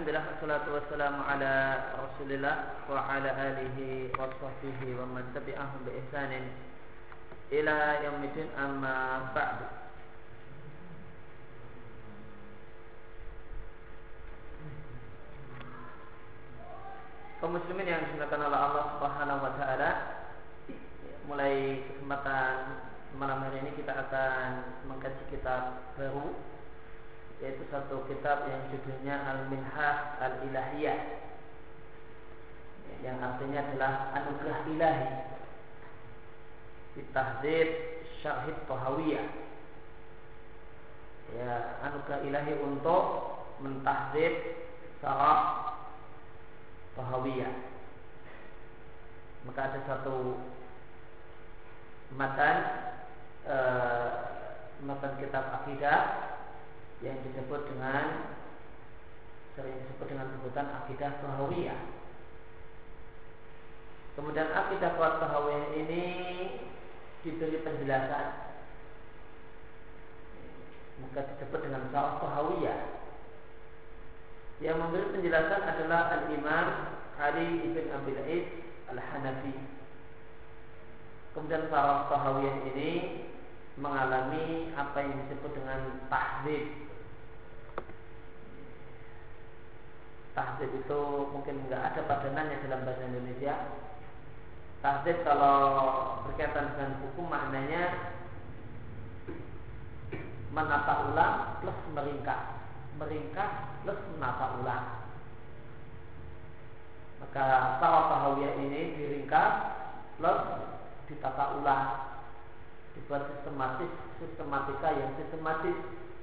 Alhamdulillah wassalatu wassalamu ala Rasulillah wa ala alihi wa sahbihi wa man tabi'ahum bi ihsanin ila yaumil amma ba'du. Kaum muslimin yang dimuliakan oleh Allah Subhanahu wa taala, mulai kesempatan malam hari ini kita akan mengkaji kitab baru, yaitu satu kitab yang judulnya Al-Minhah Al-Ilahiyah, yang artinya adalah anugerah ilahi di tahdzib Syarh Thahawiyah. Ya, anugerah ilahi untuk mentahdzib Syarh Thahawiyah. Maka ada satu matan kitab akidah yang sering disebut dengan sebutan akidah Thahawiyah. Kemudian akidah Thahawiyah ini diberi penjelasan, maka disebut dengan Syarh Thahawiyah. Yang memberi penjelasan adalah Al-Imam Ali ibn Abil Is Al-Hanafi. Kemudian Syarh Thahawiyah ini mengalami apa yang disebut dengan tahdzib. Tahdzib itu mungkin enggak ada padanannya dalam bahasa Indonesia. Tahdzib kalau berkaitan dengan buku maknanya menata ulang plus meringkas, meringkas plus menata ulang. Maka Syarh Thahawiyah ini diringkas plus ditata ulang, dibuat sistematika yang sistematis.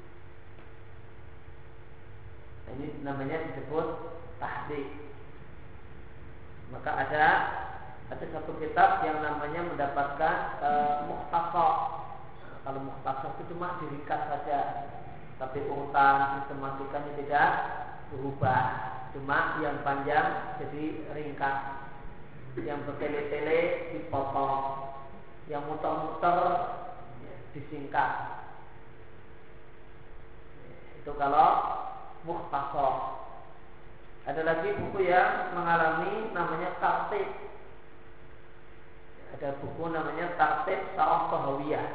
Ini namanya disebut tahdzib. Maka ada satu kitab yang namanya mendapatkan mukhtasar. Kalau mukhtasar itu cuma diringkas saja, tapi urutan sistematikanya tidak berubah, cuma yang panjang jadi ringkas, yang bertele-tele dipotong, yang muter-muter disingkat. Itu kalau mukhtasar. Ada lagi buku yang mengalami namanya tartib. Ada buku namanya tartib Syarh Thahawiyah.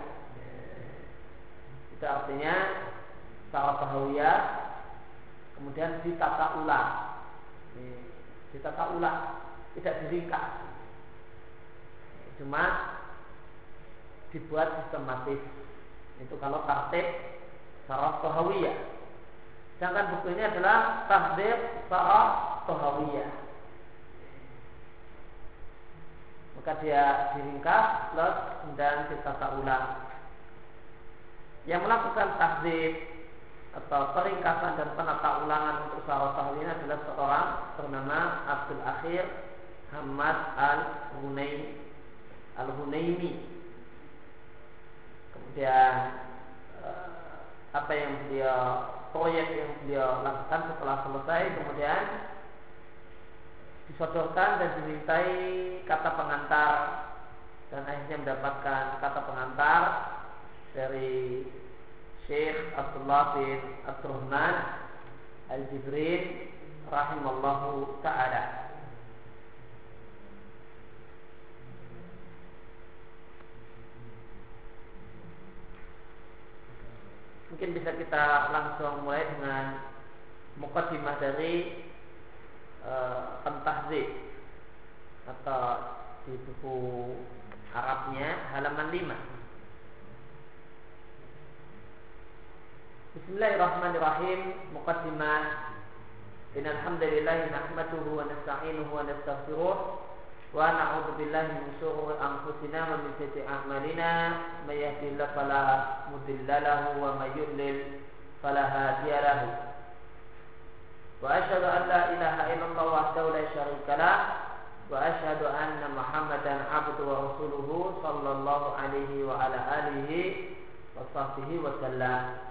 Itu artinya Syarh Thahawiyah kemudian ditata ulang. Ditata ulang, tidak diringkas, cuma dibuat sistematis. Itu kalau tartib Syarh Thahawiyah. Sedangkan buku ini adalah tahdzib Syarh Thahawiyah. Maka dia diringkas plus dan ditata ulang. Yang melakukan tahdzib atau peringkasan dan penata ulangan untuk Syarh Thahawiyah adalah seorang bernama Abdul Akhir Hamad Al-Hunaimi. Kemudian proyek yang beliau lakukan setelah selesai, kemudian disodorkan dan dimintai kata pengantar, dan akhirnya mendapatkan kata pengantar dari Syekh Abdullah bin Abdurrahman Al-Jibrin rahimallahu ta'ala. Mungkin bisa kita langsung mulai dengan muqaddimah dari Tahdzib atau di buku Arabnya halaman 5. Bismillahirrahmanirrahim. Muqaddimah. Innal hamdalillah nahmaduhu wa nasta'inuhu wa nastaghfiruh wa na'udzu billahi min shururi anfusina wa min sayyiati a'malina. May yahdihillahu fala mudilla lahu wa may yudlil fala hadiya lahu. Wa asyhadu an la ilaha illallah wahdahu la syarika lah wa asyhadu anna Muhammadan abduhu wa rasuluhu sallallahu alaihi wa ala alihi wa sahbihi wa sallam.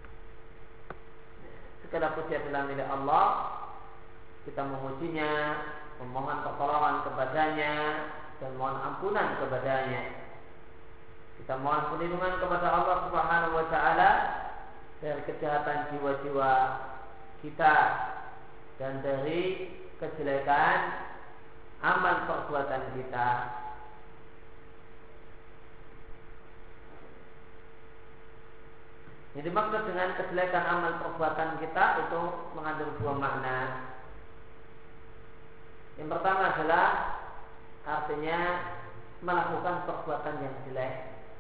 Segala puji adalah milik Allah. Kita memujinya, memohon pertolongan kepadanya dan mohon ampunan kepadanya. Kita mohon perlindungan kepada Allah Subhanahu wa taala dari kejahatan jiwa-jiwa kita dan dari kejelekan amal perbuatan kita. Yang dimaksud dengan kejelekan amal perbuatan kita itu mengandung dua makna. Yang pertama adalah artinya melakukan perbuatan yang jelek.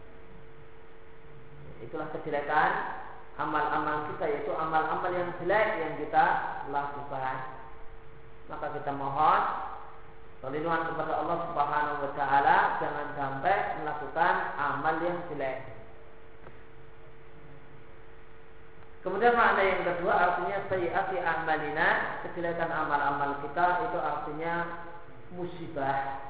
Itulah kejelekan amal-amal kita, yaitu amal-amal yang jelek yang kita lakukan. Maka kita mohon perlindungan kepada Allah Subhanahu wa taala jangan sampai melakukan amal yang jelek. Kemudian makna yang kedua artinya sayyi'ati a'malina, kejelekan amal-amal kita itu artinya musibah.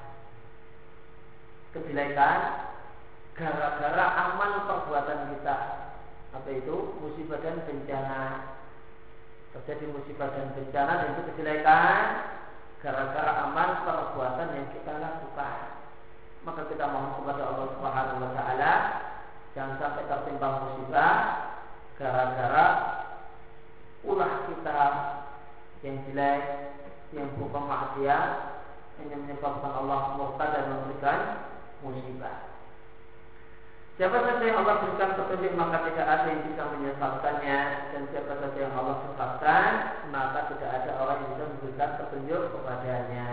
Kejelekan gara-gara amal perbuatan kita. Apa itu? Musibah dan bencana. Terjadi musibah dan bencana dan itu kejelekan gara-gara amal perbuatan yang kita lakukan. Maka kita mohon kepada Allah Subhanahu wa taala jangan sampai tertimpa musibah gara-gara ulah kita yang jelek, yang berupa maksiat, yang menyebabkan Allah murka dan memberikan musibah. Siapa saja yang Allah berikan petunjuk maka tidak ada yang bisa menyesatkannya, dan siapa saja yang Allah sesatkan maka tidak ada orang yang bisa memberikan petunjuk kepadanya.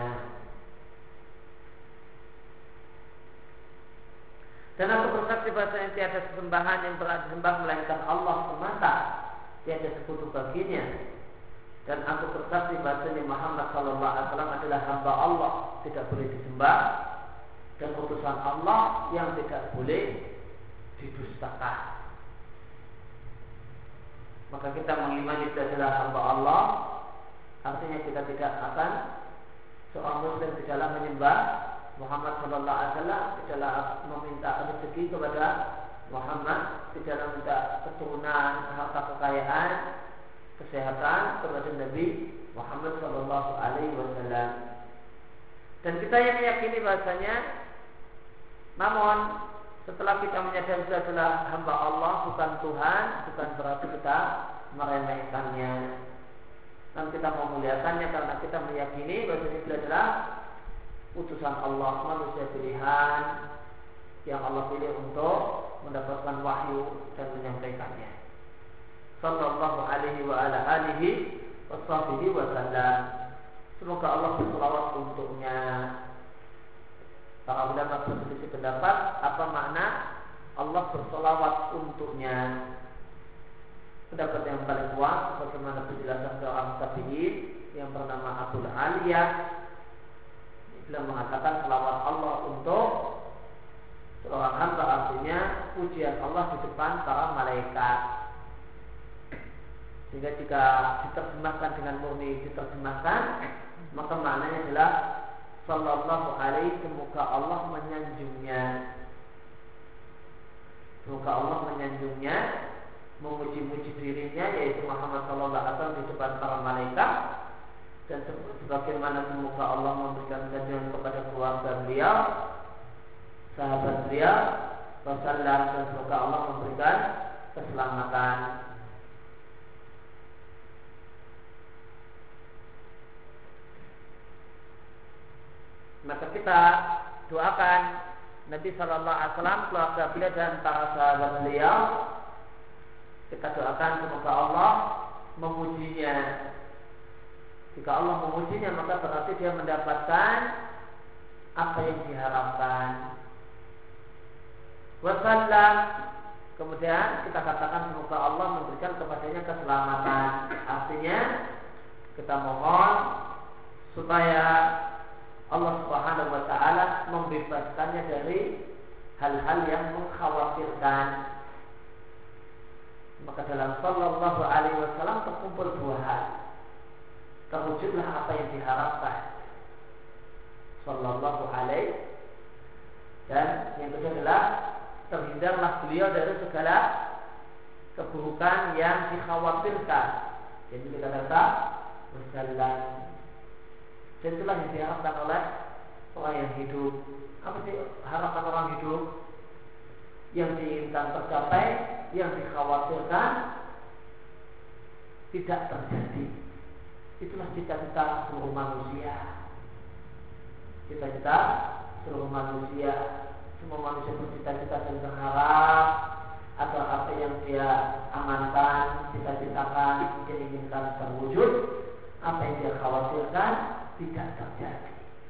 Dan aku bersaksi bahasanya tiada sesembahan yang berhak disembah melainkan Allah semata, tiada sekutu baginya. Dan aku bersaksi bahasanya Muhammad SAW adalah hamba Allah, tidak boleh disembah, dan utusan Allah yang tidak boleh didustakan. Maka kita mengimani dia adalah hamba Allah, artinya kita tidak akan seorang Muslim tidaklah menyembah Muhammad Sallallahu Alaihi Wasallam, tidaklah meminta rezeki kepada Muhammad, tidaklah minta keturunan, harta kekayaan, kesehatan kepada Nabi Muhammad Sallallahu Alaihi Wasallam. Dan kita yang meyakini bahasanya, namun setelah kita menyadari dia adalah hamba Allah, bukan Tuhan, bukan berarti kita meremehkannya. Dan kita memuliakannya karena kita meyakini bahasanya dia adalah utusan Allah, manusia pilihan yang Allah pilih untuk mendapatkan wahyu dan menyampaikannya. Sallallahu alaihi wa ala alihi wa sahbihi wa sallam. Semoga Allah berselawat untuknya. Para ulama berselisih pendapat apa makna Allah berselawat untuknya. Pendapat yang paling kuat bagaimana penjelasan seorang tabi'in yang bernama Abdul Aliyah, beliau mengatakan selawat Allah untuk seorang hamba artinya pujian Allah di depan para malaikat. Sehingga jika diterjemahkan dengan murni diterjemahkan, maka maknanya adalah sallallahu alaihi, semoga Allah menyanjungnya. Semoga Allah menyanjungnya, memuji-muji dirinya yaitu Muhammad sallallahu alaihi wasallam di depan para malaikat. Dan sebagaimana semoga Allah memberikan sanjungan kepada keluarga beliau, sahabat beliau, wasallam, dan semoga Allah memberikan keselamatan. Maka kita doakan Nabi Sallallahu Alaihi Wasallam, keluarga beliau dan para sahabat beliau. Kita doakan semoga Allah memujinya. Jika Allah memujinya maka berarti dia mendapatkan apa yang diharapkan. Wasallam, kemudian kita katakan semoga Allah memberikan kepadanya keselamatan. Artinya kita mohon supaya Allah Subhanahu wa taala membebaskannya dari hal-hal yang mengkhawatirkan. Maka dalam sallallahu alaihi wasallam terkumpul dua hal. Terwujudlah apa yang diharapkan sallallahu alaihi, dan yang kedua adalah terhindarlah beliau dari segala keburukan yang dikhawatirkan. Jadi kita kata wasallam. Dan itulah yang diharapkan oleh orang yang hidup. Apa sih harapan orang hidup? Yang diinginkan tercapai, yang dikhawatirkan tidak terjadi. Itulah cita-cita seluruh manusia. Cita-cita seluruh manusia. Semua manusia bercita-cita dan berharap agar apa yang dia amankan, cita-citakan, dia inginkan terwujud. Apa yang dia khawatirkan tidak terjadi.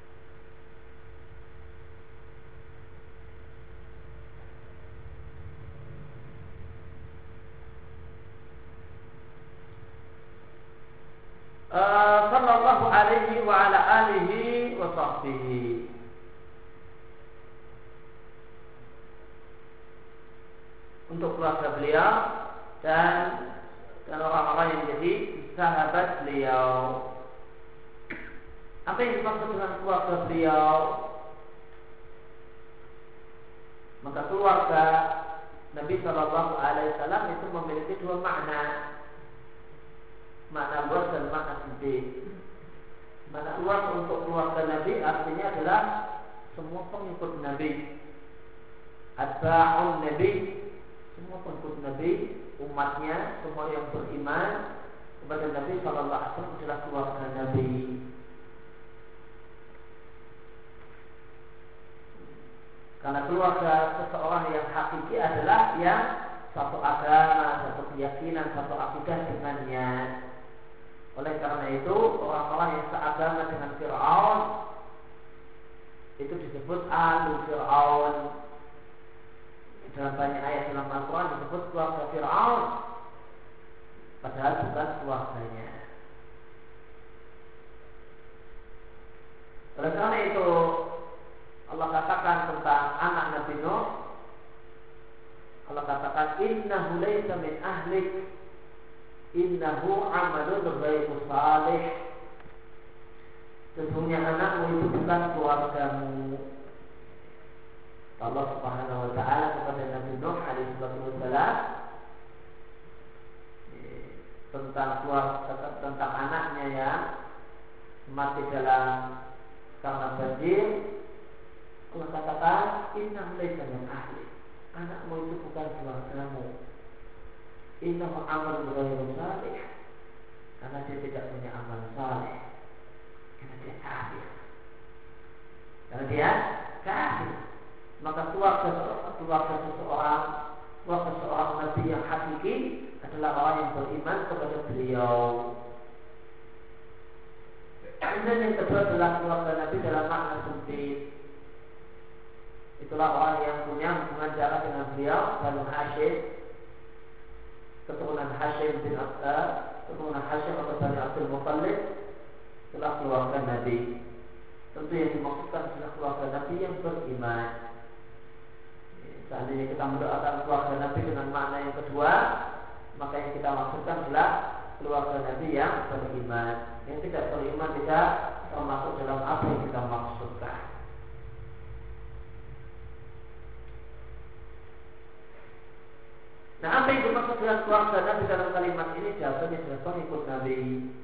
Sallallahu alaihi wa ala alihi wa sahbihi. Untuk keluarga beliau dan orang-orang yang jadi sahabat beliau. Apa yang dimaksud dengan keluarga beliau? Maka keluarga Nabi Shallallahu Alaihi Wasallam itu memiliki dua makna. Makna luas dan makna sempit. Makna luas untuk keluarga Nabi artinya adalah semua pengikut Nabi, atba'un Nabi, semua pengikut Nabi, umatnya, semua yang beriman kepada Nabi Sallallahu Alaihi Wasallam adalah keluarga Nabi. Karena keluarga seseorang yang hakiki adalah yang satu agama, satu keyakinan, satu akidah dengannya. Oleh karena itu orang-orang yang seagama dengan Fir'aun itu disebut Alu Fir'aun. Dalam banyak ayat dalam Al-Quran disebut keluarga Fir'aun, padahal bukan keluarganya. Oleh karena itu Allah katakan tentang anak Nabi Nuh, Allah katakan innahu laysa min ahlik, innahu amalun ghairu salih. Sesungguhnya anakmu itu bukan keluargamu. Allah Subhanahu wa taala kepada Nabi Nuh alaihi wasallam tentang anaknya yang mati dalam karena banjir. Allah katakan innahu laysa min ahli, anakmu itu bukan keluargamu. Innahu amalun ghairu salih, karena dia tidak punya amal saleh, karena dia kafir. Maka keluarga seseorang Nabi yang hakiki adalah orang yang beriman kepada beliau. Kemudian yang kedua adalah keluarga Nabi dalam makna sempit. Itulah orang yang punya hubungan darah dengan beliau, Banu Hashim, keturunan Hashim bin keturunan Hashim atau Bani Abdul Muttalib. Itulah keluarga Nabi. Tentu yang dimaksudkan adalah keluarga Nabi yang beriman. Seandainya kita mendoakan keluarga Nabi dengan makna yang kedua, maka yang kita maksudkan adalah keluarga Nabi yang beriman. Yang tidak beriman tidak termasuk dalam apa yang kita maksudkan. Nah, apa yang dimaksud dengan keluarga Nabi dalam kalimat ini? Jawabannya adalah pengikut Nabi.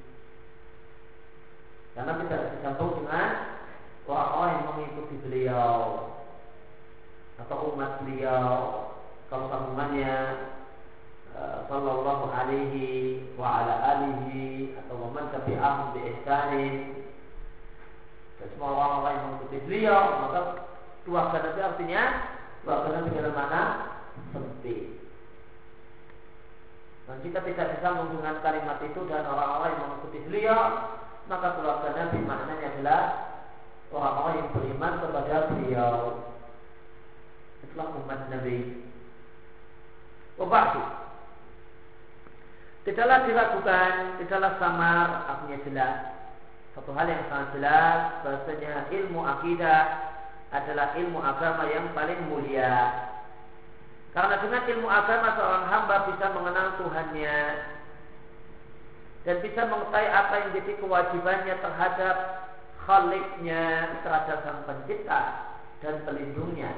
Karena tidak disambung dengan orang-orang yang mengikuti beliau atau umat beliau. Kalau sambungannya sallallahu alaihi wa ala alihi atau man tabi'ahum bi ihsanin, dan semua orang-orang yang mengikuti beliau, maka keluarga Nabi artinya keluarga Nabi dalam mana sempit. Dan jika tidak disambung dengan kalimat itu dan orang-orang yang mengikuti beliau, maka keluarga Nabi maknanya adalah orang-orang yang beriman kepada beliau. Itulah umat Nabi. Wabakti, tidaklah diragukan, tidaklah samar, artinya jelas. Satu hal yang sangat jelas, bahasanya ilmu akidah adalah ilmu agama yang paling mulia. Karena dengan ilmu agama seorang hamba bisa mengenal Tuhannya dan bisa mengetahui apa yang jadi kewajibannya terhadap Khaliknya, terhadap Sang Pencipta dan pelindungnya,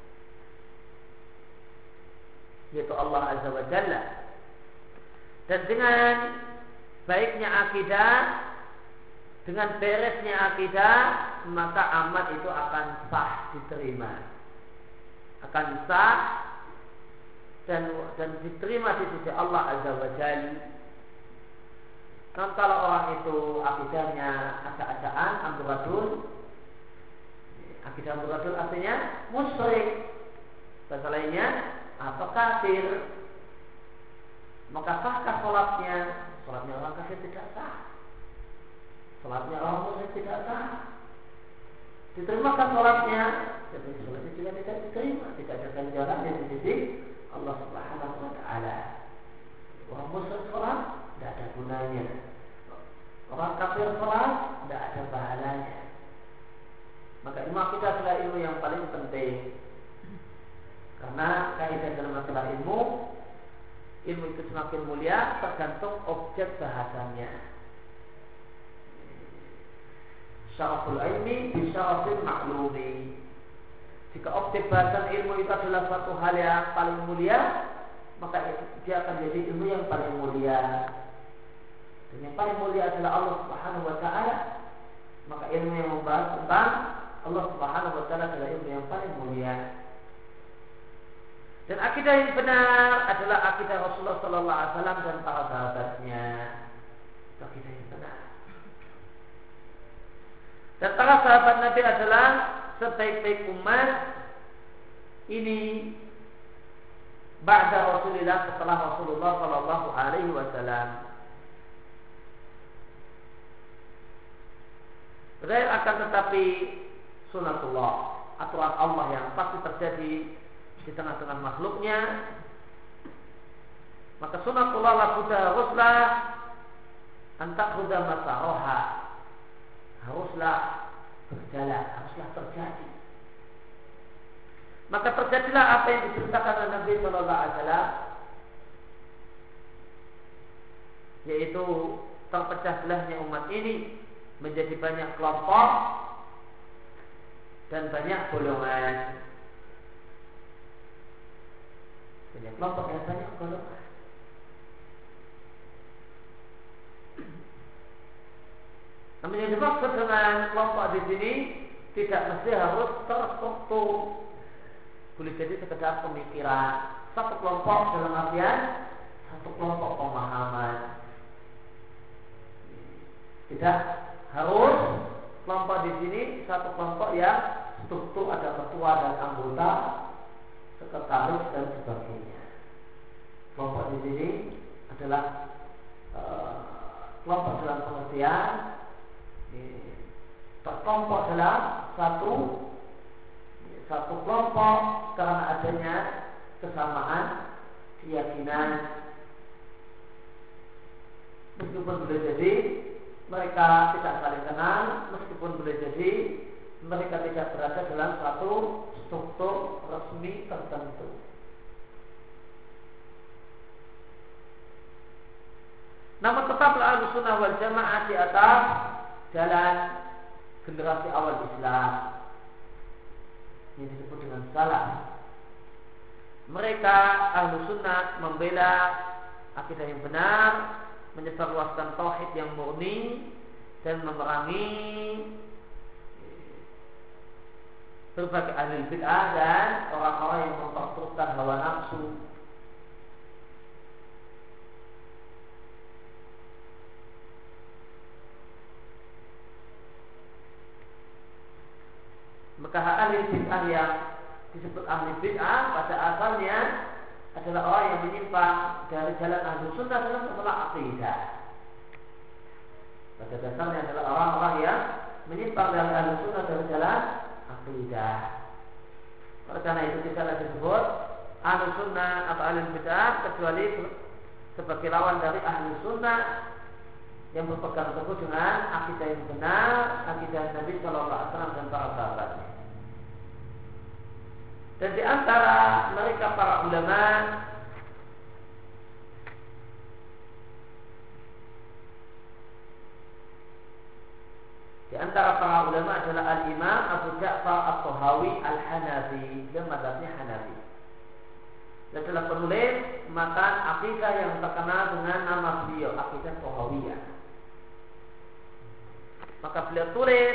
yaitu Allah Azza wa Jalla. Dan dengan baiknya akidah, dengan beresnya akidah, maka amal itu akan sah diterima, akan sah dan diterima di sisi Allah Azza wa Jalla. Non kalau orang itu akidahnya acak-acakan, amburadul, akidah amburadul artinya musyrik, bahasa lainnya atau kafir, maka sahkah sholatnya? Sholatnya orang kafir tidak sah. Sholatnya orang musyrik tidak sah. Diterimakan sholatnya, jadi sholatnya juga tidak diterima, tidak ada ganjaran yang di sisi Allah Subhanahu wa Ta'ala. Orang musyrik sholat tidak ada gunanya. Orang kafir sholat tidak ada pahalanya. Maka ilmu akidah adalah ilmu yang paling penting. Karena kaidah dalam masalah ilmu itu semakin mulia tergantung objek bahasannya. Syaraful ilmi bisyarafil maklumi. Jika objek bahasan ilmu itu adalah suatu hal yang paling mulia, maka dia akan jadi ilmu yang paling mulia. Dan yang paling mulia adalah Allah Subhanahu wa Ta'ala. Maka ilmu yang membahas tentang Allah Subhanahu wa Ta'ala adalah ilmu yang paling mulia. Dan akidah yang benar adalah akidah Rasulullah sallallahu alaihi wasallam dan para sahabatnya. Itu akidah yang benar. Dan para sahabat Nabi adalah sebaik-baik umat ini ba'da Rasulillah, setelah Rasulullah sallallahu alaihi wasallam. Ghair akan tetapi sunatullah, aturan Allah yang pasti terjadi di tengah-tengah makhluknya. Maka sunatullah lakuda haruslah antak huda masaroha, haruslah berjalan, haruslah terjadi. Maka terjadilah apa yang diceritakan oleh Nabi Sallallahu Alaihi Wasallam, yaitu terpecah belahnya umat ini menjadi banyak kelompok dan banyak golongan. Banyak kelompok dan banyak golongan. Namun yang dimaksud dengan kelompok di sini tidak mesti harus terstruktur. Boleh jadi sekedar pemikiran. Satu kelompok dalam artian satu kelompok pemahaman. Tidak harus kelompok di sini satu kelompok yang struktur, ada ketua dan anggota, sekretaris dan sebagainya. Kelompok di sini adalah kelompok dalam pengertian terkelompok dalam satu kelompok karena adanya kesamaan keyakinan. Meskipun boleh jadi mereka tidak saling kenal, meskipun boleh jadi mereka tidak berada dalam satu struktur resmi tertentu. Namun tetaplah Ahlussunnah wal Jamaah di atas jalan generasi awal Islam yang disebut dengan salaf. Mereka Ahlussunnah membela akidah yang benar, menyebarluaskan tauhid yang murni dan memerangi berbagai ahli bid'ah dan orang-orang yang memperturutkan hawa nafsu. Maka ahli bid'ah yang disebut ahli bid'ah pada asalnya adalah orang yang menyimpang dari jalan Ahlussunnah dalam masalah akidah. Pada dasarnya adalah orang-orang yang menyimpang dari Ahlussunnah dari jalan akidah. Oleh karena itu tidaklah disebut Ahlussunnah atau ahli bid'ah kecuali sebagai lawan dari Ahlussunnah yang berpegang teguh dengan akidah yang benar, akidah Nabi Sallallahu Alaihi Wasallam dan para sahabatnya. Dan di antara mereka para ulama adalah Al-Imam Abu Ja'far At-Tahawi Al-Hanafi, dan mazhabnya Hanafi. Dia adalah penulis matan akidah yang terkenal dengan nama beliau, Aqidah Tahawiyah. Maka beliau tulis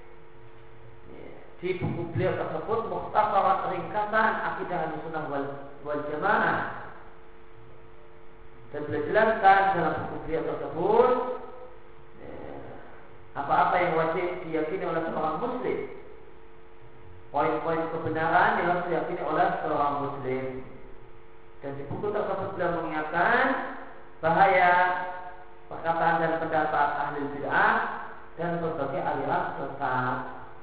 di buku beliau tersebut mukhtasaran ringkasan akidah Ahlussunnah wal Jamaah. Dan beliau jelaskan dalam buku beliau tersebut apa-apa yang wajib diyakini oleh seorang muslim, poin-poin kebenaran yang harus diyakini oleh seorang muslim. Dan di buku tersebut beliau mengingatkan bahaya perkataan dan pendapat ahli bid'ah dan berbagai aliran sesat.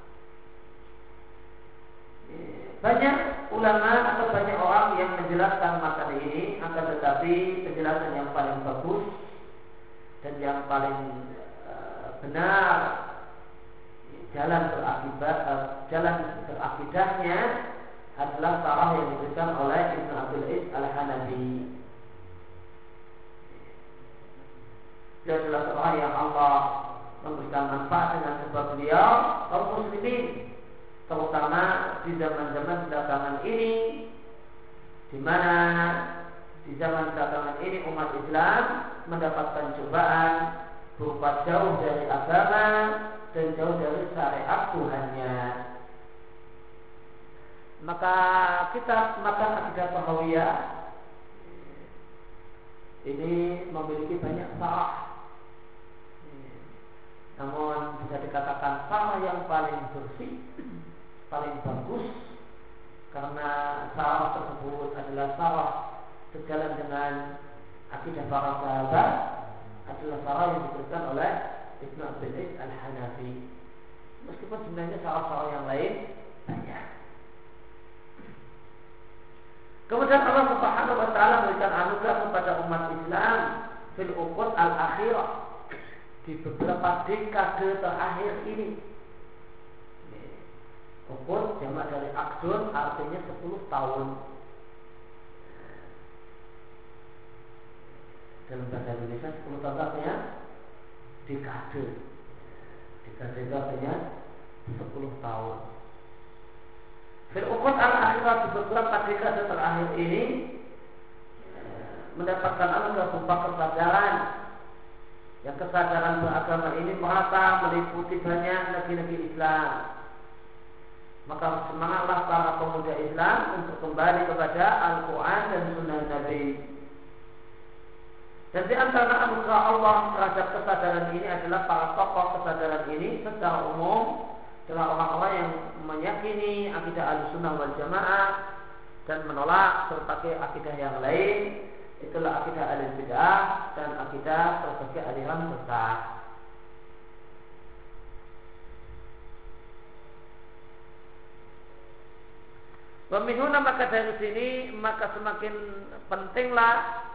Banyak ulama atau banyak orang yang menjelaskan materi ini, akan tetapi penjelasan yang paling bagus dan yang paling benar jalan berakidahnya adalah sarah yang diberikan oleh Ibnu Abdul Aziz Al-Hanafi. Dia adalah seorang yang Allah memberikan manfaat dengan sebab beliau kaum muslimin, terutama di zaman-zaman belakangan ini, di mana di zaman belakangan ini umat Islam mendapatkan cobaan berupa jauh dari agama dan jauh dari syariat Tuhannya. Maka kitab Matan Akidah Tahawiyah ini memiliki banyak sarah, namun bisa dikatakan sarah yang paling bersih, paling bagus, karena sarah tersebut adalah sarah sejalan dengan akidah para sahabat, adalah sarah yang diberikan oleh Ibnu Abdul Aziz Al-Hanafi. Meskipun sebenarnya sarah-sarah yang lain banyak. Kemudian Allah Subhanahu wa taala memberikan anugerah kepada umat Islam fil uqud al-akhirah, di beberapa dekade terakhir ini. Uqud jamak dari aqdun, artinya 10 tahun. Dalam bahasa Indonesia 10 tahun artinya dekade. Dekade itu artinya 10 tahun. Fil uqud al-akhirah, di beberapa dekade terakhir ini mendapatkan anugerah berupa kesadaran. Yang kesadaran beragama ini merata meliputi banyak negeri-negeri Islam. Maka semangatlah para pemuda Islam untuk kembali kepada Al-Quran dan Sunnah Nabi. Dan di antara anugerah Allah terhadap kesadaran ini adalah para tokoh kesadaran ini secara umum adalah orang-orang yang meyakini akidah Ahlussunnah wal Jamaah dan menolak berbagai akidah yang lain. Itulah akidah Ahlul Bid'ah dan akidah berbagai aliran sesat. Peminhuna, maka dari sini maka semakin pentinglah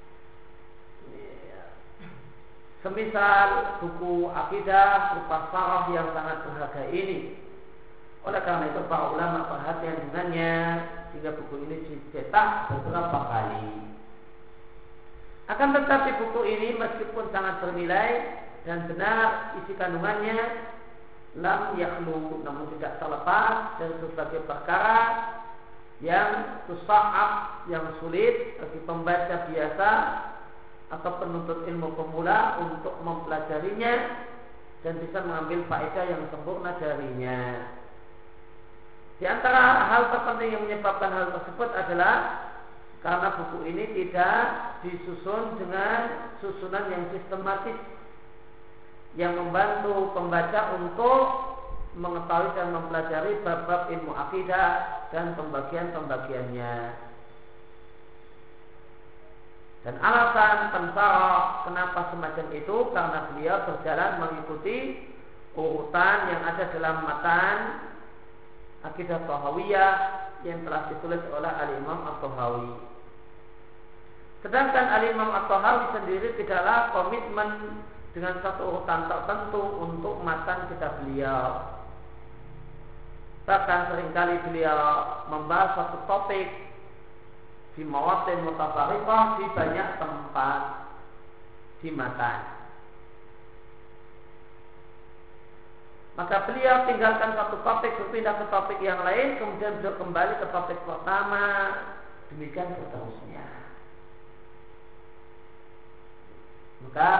semisal buku akidah berupa sarah yang sangat berharga ini. Oleh karena itu para ulama perhatian dengannya sehingga buku ini dicetak beberapa kali. Akan tetapi buku ini meskipun sangat bernilai dan benar isi kandungannya, lam yakhlu, namun tidak terlepas dari berbagai perkara yang susah, yang sulit bagi pembaca biasa atau penuntut ilmu pemula untuk mempelajarinya dan bisa mengambil faedah yang sempurna darinya. Di antara hal terpenting yang menyebabkan hal tersebut adalah karena buku ini tidak disusun dengan susunan yang sistematis yang membantu pembaca untuk mengetahui dan mempelajari bab-bab ilmu akidah dan pembagian-pembagiannya. Dan alasan pensarah kenapa semacam itu karena beliau berjalan mengikuti urutan yang ada dalam matan Akidah Tahawiyah yang telah ditulis oleh Al-Imam At-Tahawi. Sedangkan Al-Imam At-Tahawi sendiri tidaklah komitmen dengan satu urutan tertentu untuk matan kitab beliau. Bahkan seringkali beliau membahas satu topik di mawatin mutafarriqah di banyak tempat di matan. Maka beliau tinggalkan satu topik berpindah ke topik yang lain, kemudian beliau kembali ke topik pertama, demikian seterusnya. Maka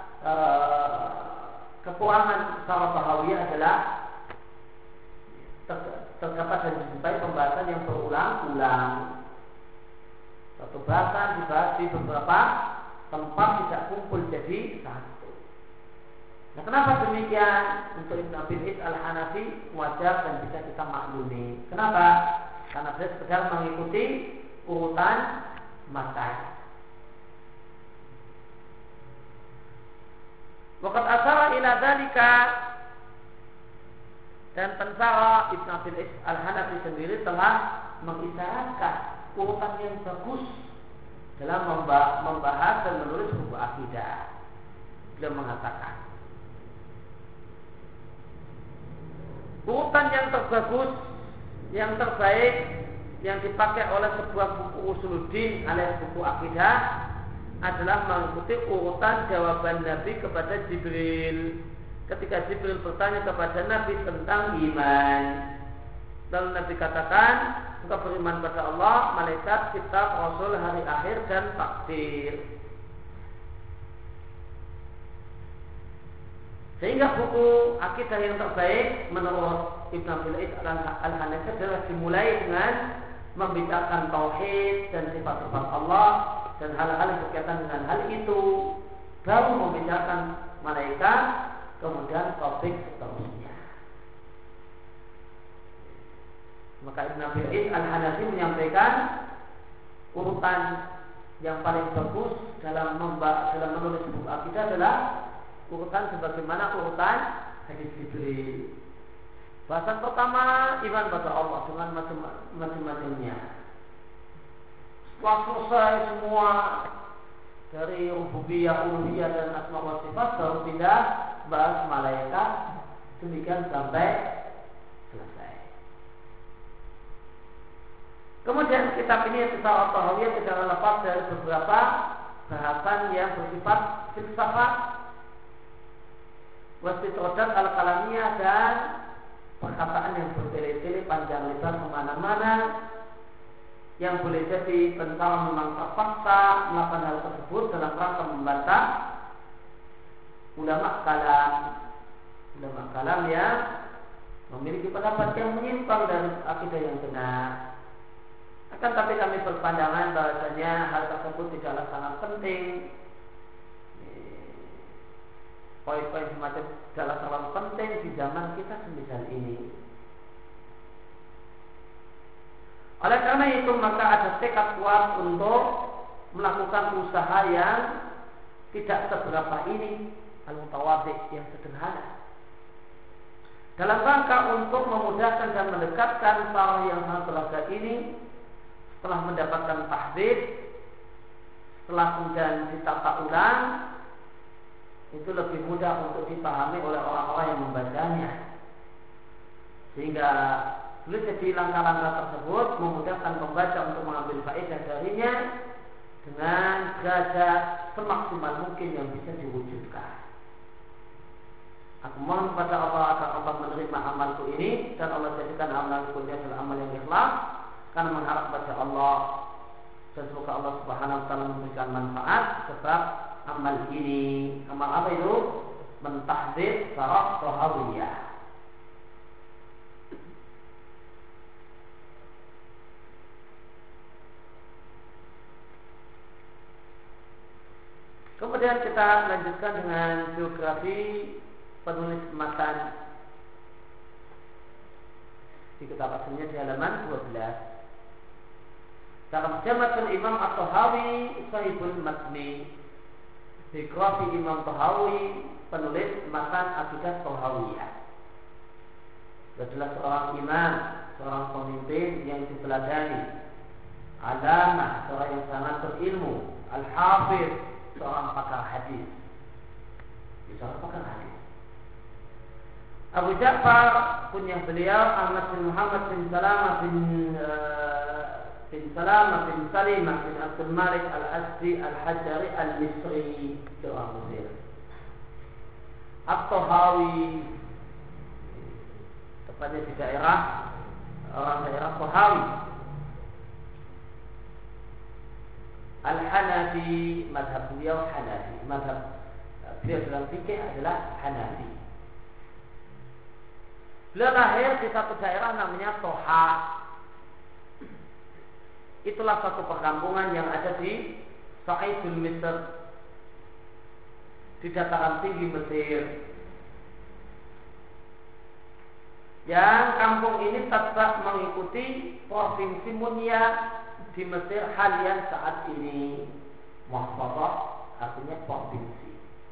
kekurangan sarah Tahawiyah adalah terdapat dan dijumpai pembahasan yang berulang-ulang. Satu bahasan dibahas di beberapa tempat tidak kumpul jadi satu. Nah, kenapa demikian? Untuk Ibn Abil Is Al-Hanafi wajar dan bisa kita maklumi. Kenapa? Karena dia sedang mengikuti urutan masa. Waqad asara ila dzalika, dan pensara Ibn Abil Is Al-Hanafi sendiri telah mengisyaratkan urutan yang bagus dalam membahas dan menulis buku akidah. Beliau mengatakan urutan yang terbagus, yang terbaik, yang dipakai oleh sebuah buku usuluddin alias buku akidah adalah mengikuti urutan jawaban Nabi kepada Jibril ketika Jibril bertanya kepada Nabi tentang iman. Lalu Nabi katakan, engkau beriman pada Allah, malaikat, kitab, rasul, hari akhir, dan takdir. Sehingga buku akidah yang terbaik menurut Ibn Abil Is Al-Hanafi adalah dimulai dengan membicarakan tauhid dan sifat-sifat Allah dan hal-hal yang berkaitan dengan hal itu, baru membicarakan malaikat, kemudian topik seterusnya. Maka Ibn Abil Is Al-Hanafi menyampaikan urutan yang paling bagus dalam menulis buku akidah adalah urutan sebagaimana urutan hadis Jibril. Bahasan pertama, iman pada Allah dengan macam-macamnya. Setelah selesai semua dari rububiyah, uluhiyah dan asma wa sifat, baru pindah bahas malaikat, demikian sampai selesai. Kemudian kitab ini secara tahawiyah tidak lepas dari beberapa bahasan yang bersifat filsafat, wastitrodat al-kalamiyah, dan perkataan yang bertele-tele panjang lebar kemana-mana, yang boleh jadi tentang memang terpaksa melakukan hal tersebut dalam rangka membantah ulama kalam yang memiliki pendapat yang menyimpang dari akidah yang benar. Akan tapi kami berpandangan bahasanya hal tersebut tidaklah sangat penting. Poin-poin semacam tidaklah terlalu penting di zaman kita semisal ini. Oleh karena itu maka ada tekad kuat untuk melakukan usaha yang tidak seberapa ini, al-mutawadhi, yang sederhana, dalam rangka untuk memudahkan dan mendekatkan para yang sangat berlaga ini setelah mendapatkan tahdid, setelah kemudian ditata ulang, itu lebih mudah untuk dipahami oleh orang-orang yang membacanya, sehingga boleh jadi langkah-langkah tersebut memudahkan pembaca untuk mengambil faedah darinya dengan derajat semaksimal mungkin yang bisa diwujudkan. Aku mohon kepada Allah agar Allah menerima amalku ini dan Allah jadikan amalku ini adalah amal yang ikhlas, karena mengharap kepada Allah, dan semoga Allah Subhanahu wa taala memberikan manfaat sebab amal ini. Amal apa itu? Mentahdzib syarah tahawiyah. Kemudian kita lanjutkan dengan biografi penulis matan di kitab aslinya di halaman 12. Dalam Jamatul Imam At-Tahawi Sahibul Matni, biografi Imam Tahawi, penulis matan akidah Tahawiyah. Dia adalah seorang imam, seorang pemimpin yang diteladani, alamah, seorang yang sangat berilmu, al-hafidh, seorang pakar hadis. Seorang pakar hadis. Abu Ja'far, kunyah beliau Ahmad bin Muhammad bin Salamah bin Salimah bin Abdul Malik al-Asdi al-Hajari al-Misri, seorang Mesir. At-Tahawi, tepatnya di daerah Tahawi. Al-Hanafi, mazhab beliau Hanafi, mazhab beliau dalam fikih adalah Hanafi. Beliau lahir di satu daerah namanya Toha. Itulah satu perkampungan yang ada di Sa'idul Misr, di dataran tinggi Mesir. Yang kampung ini tetap mengikuti provinsi Munya di Mesir halian saat ini. Muhafazah artinya provinsi.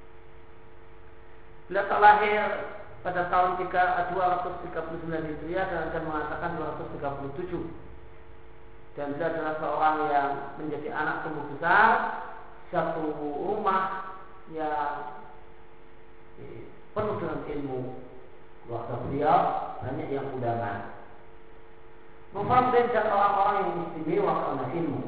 Beliau terlahir pada tahun 239 Hijriah dan akan mengatakan 237. Dan beliau adalah seorang yang menjadi anak tumbuh besar satu rumah yang penuh dengan ilmu. Keluarga beliau banyak yang ulama. Mufadil dan orang-orang yang istimewa karena ilmu.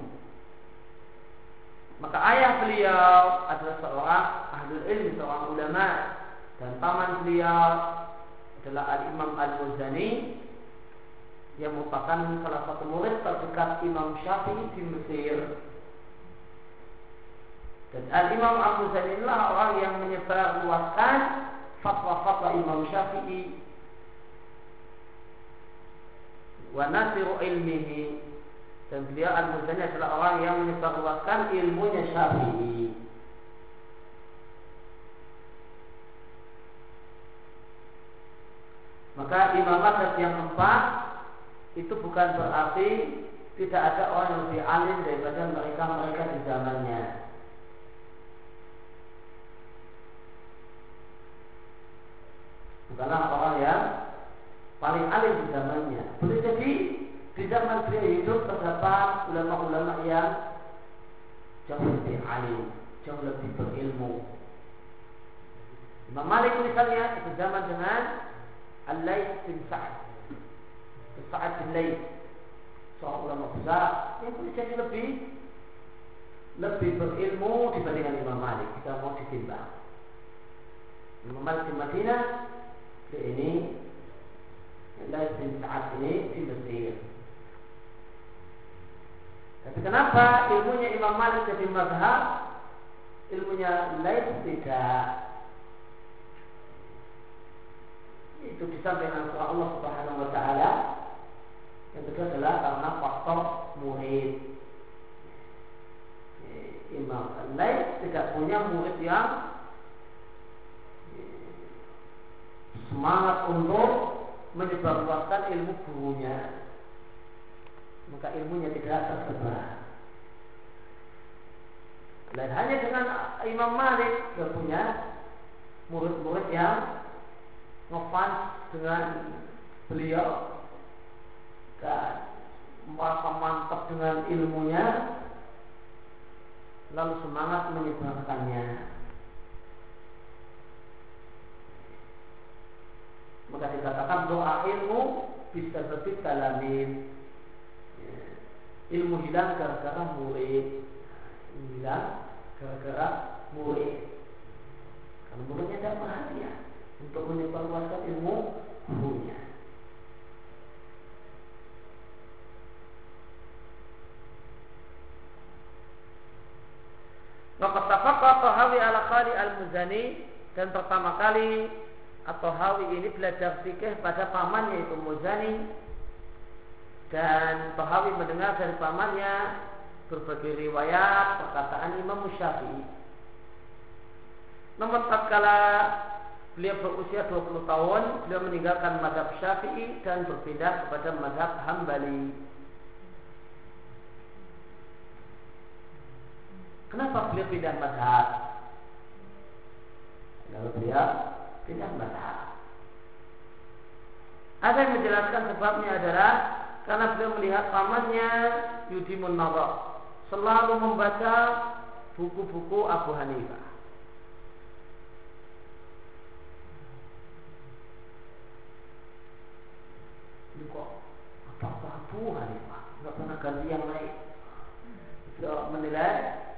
Maka ayah beliau adalah seorang ahlul ilmi, seorang ulama, dan paman beliau adalah Al-Imam Al-Muzani yang merupakan salah satu murid terdekat Imam Syafi'i di Mesir. Dan Al-Imam Al-Muzani adalah orang yang menyebar luaskan fatwa-fatwa Imam Syafi'i wa nasiru ilmihi, dan beliau Al-Muzani adalah orang yang menyebar luaskan ilmunya Syafi'i. Maka imam mazhab yang keempat itu bukan berarti tidak ada orang yang lebih alim daripada mereka di zamannya. Bukanlah orang yang paling alim di zamannya. Boleh jadi di zaman beliau hidup terdapat ulama-ulama yang jauh lebih alim, jauh lebih berilmu. Imam Malik misalnya sejaman dengan Al-Layth bin Sa'ad bin Layth, seorang ulama besar yang boleh jadi lebih berilmu dibandingkan Imam Malik. Kita mau ditimbang. Imam Malik di Madinah, ini Al-Layth bin Sa'ad ini di Mesir. Tapi kenapa ilmunya Imam Malik jadi mazhab, ilmunya Layth tidak? Itu disampaikan oleh Allah Subhanahu wa taala. Yang kedua adalah karena faktor murid. Imam Layth tidak punya murid yang semangat untuk menyebarluaskan ilmu gurunya, maka ilmunya tidak tersebar. Dan hanya dengan Imam Malik dia punya murid-murid yang ngefans dengan beliau dan merasa mantap dengan ilmunya, lalu semangat menyebarkannya. Maka dikatakan doa ilmu bisa berarti talamin. Ilmu hilang gara-gara murid. Hilang gara-gara murid. Karena muridnya tidak perhatian untuk menyebarluaskan ilmu gurunya. Maka tafaqqa Tahawi ala Qari Al-Muzani, dan pertama kali At-Tahawi ini belajar fikih pada pamannya yaitu Muzani, dan Tahawi mendengar dari pamannya berbagai riwayat perkataan Imam Syafi'i. Namun tatkala beliau berusia 20 tahun, beliau meninggalkan mazhab Syafi'i dan berpindah kepada mazhab Hambali. Kenapa beliau pindah mazhab? Lalu beliau pindah mazhab. Ada yang menjelaskan sebabnya adalah karena beliau melihat pamannya yudimun nazar, selalu membaca buku-buku Abu Hanifah. Ini kok apa Abu Hanifah, nggak pernah ganti yang lain. Beliau menilai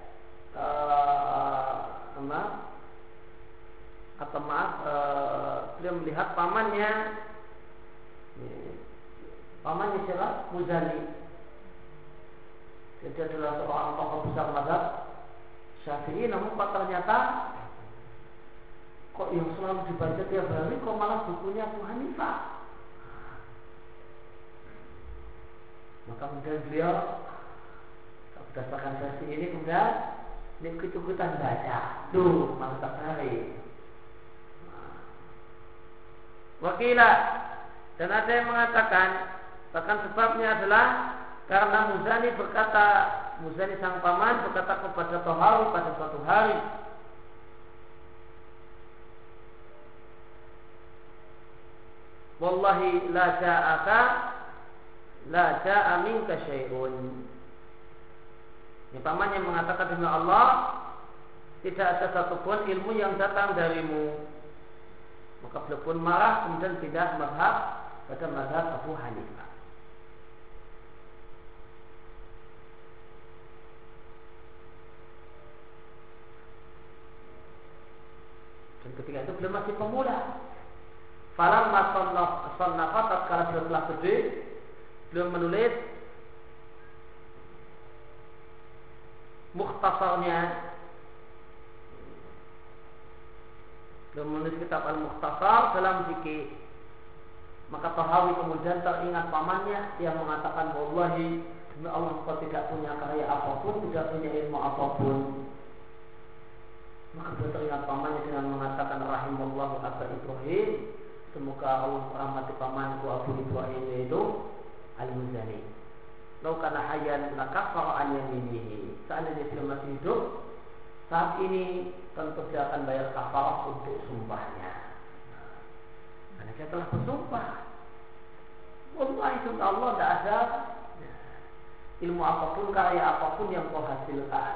beliau melihat pamannya siapa? Muzani. Dia adalah seorang tokoh besar mazhab Syafi'i, namun kok ternyata kok yang selalu dibaca tiap hari kok malah bukunya Abu Hanifah. Maka kemudian beliau berdasarkan versi ini kemudian ikut-ikutan baca. Tuh, masuk tertarik. Wakila, dan ada yang mengatakan bahkan sebabnya adalah karena Muzani sang paman berkata kepada Tohawi pada suatu hari, wallahi la ja'a minka syai'un. Ini paman yang mengatakan demi Allah, tidak ada satupun ilmu yang datang darimu. Maka beliau pun marah, kemudian pindah mazhab pada mazhab Abu Hanifah. Dan ketika itu beliau masih pemula. Falamma sannafa, tatkala beliau telah gede, beliau menulis mukhtasarnya. Beliau menulis kitab Al-Mukhtasar dalam fikih. Maka Tahawi kemudian teringat pamannya yang mengatakan, wallahi demi Allah engkau tidak punya karya apapun, tidak punya ilmu apapun. Maka beliau teringat pamannya dengan mengatakan, rahimallahu Aba Ibrahim, semoga Allah merahmati pamanku Abu Ibrahim yaitu Al-Muzani. Lau kana hayyan lakafara an yaminihi. Seandainya dia masih hidup saat ini, tentu dia akan bayar kafarah untuk sumpahnya. Karena dia telah bersumpah. Wallahi demi Allah tidak ada ilmu apapun, karya apapun yang kau hasilkan.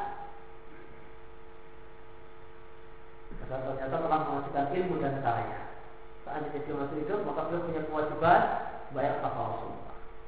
Karena ternyata telah menghasilkan ilmu dan karya. Seandainya dia masih hidup, maka beliau punya kewajiban bayar kafarah sumpah.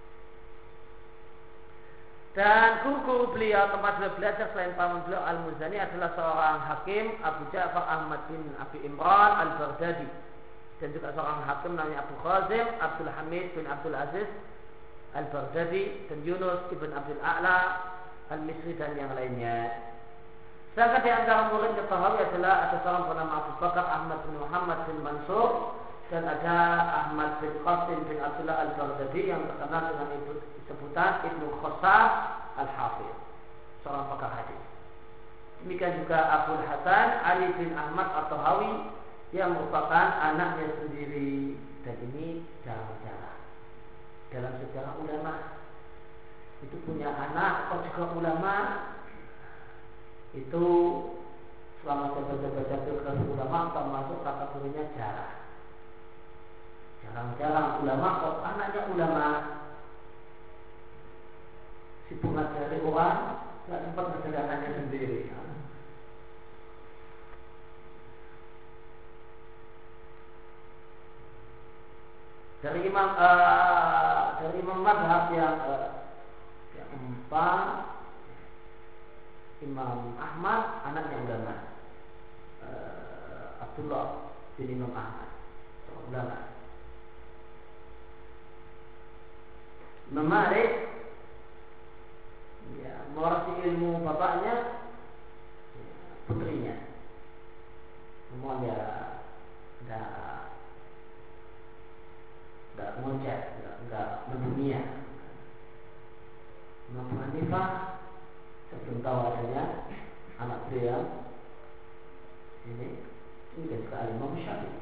Dan guru-guru beliau tempat beliau belajar selain paman beliau Al-Muzani adalah seorang hakim Abu Ja'far Ahmad bin Abi Imran Al-Baghdadi, dan juga seorang hakim namanya Abu Khazim Abdul Hamid bin Abdul Aziz Al-Baghdadi, dan Yunus ibn Abdul A'la Al-Misri dan yang lainnya. Sedangkan di antara murid Tahawi adalah ada seorang bernama Abu Bakar Ahmad bin Muhammad bin Mansur, dan ada Ahmad bin Qasim bin Abdullah Al-Baghdadi yang terkenal dengan sebutan Ibnu Khossas Al-Hafidh, seorang pakar hadis. Demikian juga Abu Hasan Ali bin Ahmad At-Tahawi yang merupakan anaknya sendiri, dan ini jarang-jarang dalam sejarah ulama itu punya anak atau juga ulama itu selama baca-baca biografi ulama termasuk kategorinya jarang. Jarang-jarang ulama kok anaknya ulama sibuk ngajari orang, nggak sempat ngajari anaknya sendiri. Dari Imam Madhab yang keempat, Imam Ahmad, anaknya ulama, Abdullah bin Imam Ahmad, seorang ulama. Imam Malik mewarisi ilmu bapaknya, putrinya. Semua dia tidak ngojek, tidak mendunia. Imam Abu Hanifah sebelum tahu adanya anak beliau ini kan juga Imam Syafi'i.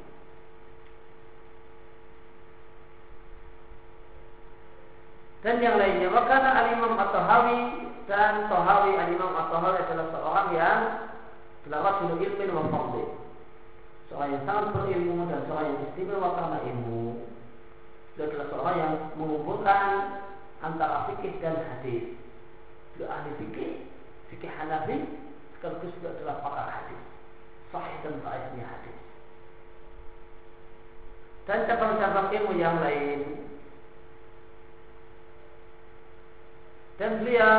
Dan yang lainnya, maka Al-Imam At-Tahawi, dan Tahawi Al-Imam At-Tahawi adalah seorang yang telah rajul ilmin wa fadli, seorang yang sangat berilmu dan seorang yang istimewa karena ilmu. Dia adalah seorang yang mengumpulkan antara fikih dan hadis. Dia ahli fikih Hanafi, sekaligus dia adalah pakar hadis, sahih dan dhaifnya hadis, dan cabang-cabang ilmu yang lain. Dan beliau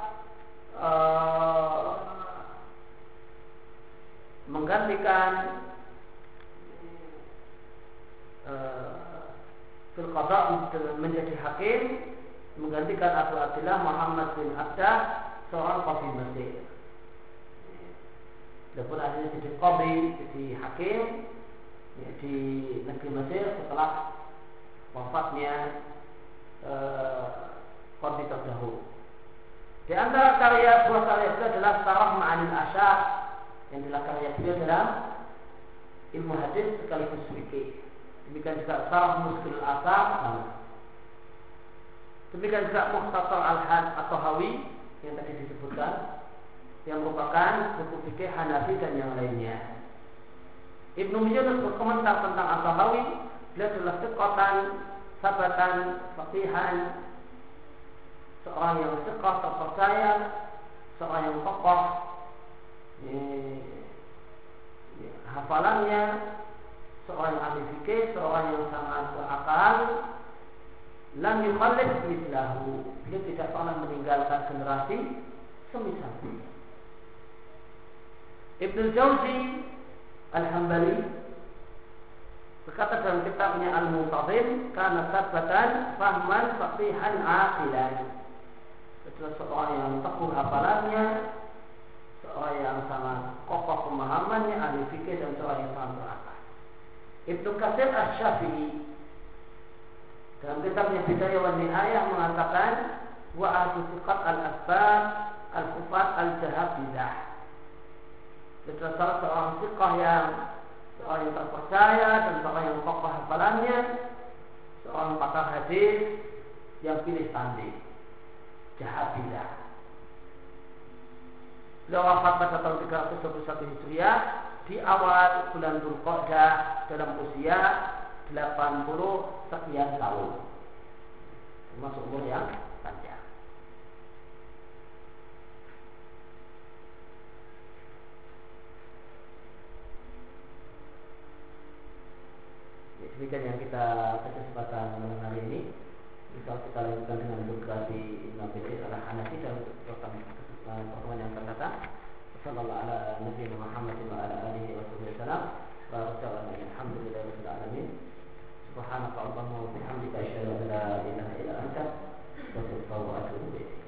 menggantikan fil qada menjadi hakim, menggantikan Abu Abdillah Muhammad bin Abdah, seorang qadhi Mesir. Dia pun akhirnya jadi qadhi, jadi hakim di negeri Mesir setelah wafatnya qadhi terdahulu. Di antara buah karya beliau adalah Syarah Ma'anil Asyar, yang adalah karya beliau dalam ilmu hadis sekaligus fikih. Demikian juga Syarah Muskil Al-Athar. Demikian juga Mukhtasar Al-Had atau Hawi yang tadi disebutkan, yang merupakan buku fikih Hanafi dan yang lainnya. Ibnu Yunus berkomentar tentang At-Tahawi, beliau adalah thiqatan, sabatan, faqihan, seorang yang thiqah, terpercaya, seorang yang kokoh hafalannya, seorang yang ahli fikih, seorang yang sangat berakal. Lam yukhalif mislahu, beliau tidak pernah meninggalkan generasi semisal beliau. Ibnu Jauzi Al-Hambali berkata dalam kitabnya Al-Muntazim, karena sabatan fahman faqihan aqilan, itu seorang yang teguh hafalannya, seorang yang sangat kokoh pemahamannya, ahli fikih, dan seorang yang sangat berakal. Ibnu Katsir Asy-Syafi'i dalam kitabnya Bidayah wa Nihayah mengatakan, wa ahli-thiqat al-asbab al-kufat al-jahabizah, itu salah seorang thiqah yang seorang yang terpercaya dan seorang yang kokoh hafalannya, seorang pakar hadis yang pilih tanding, jahabizah. Beliau wafat pada tahun 321 Hijriah di awal bulan Dzulqa'dah dalam usia 80 sekian tahun, termasuk umur yang panjang. Demikian yang kita kesempatan malam hari ini. Bisa kita lanjutkan dengan biografi Nabi Al-Hanafi dalam pertemuan yang akan datang. Sallallahu ala nabiyina Muhammadin wa ala alihi wa sallam. Wa alhamdulillahirabbil alamin. Subhanaka Allahumma wa bihamdika asyhadu an la ilaha illa anta astaghfiruka wa atubu ilaik.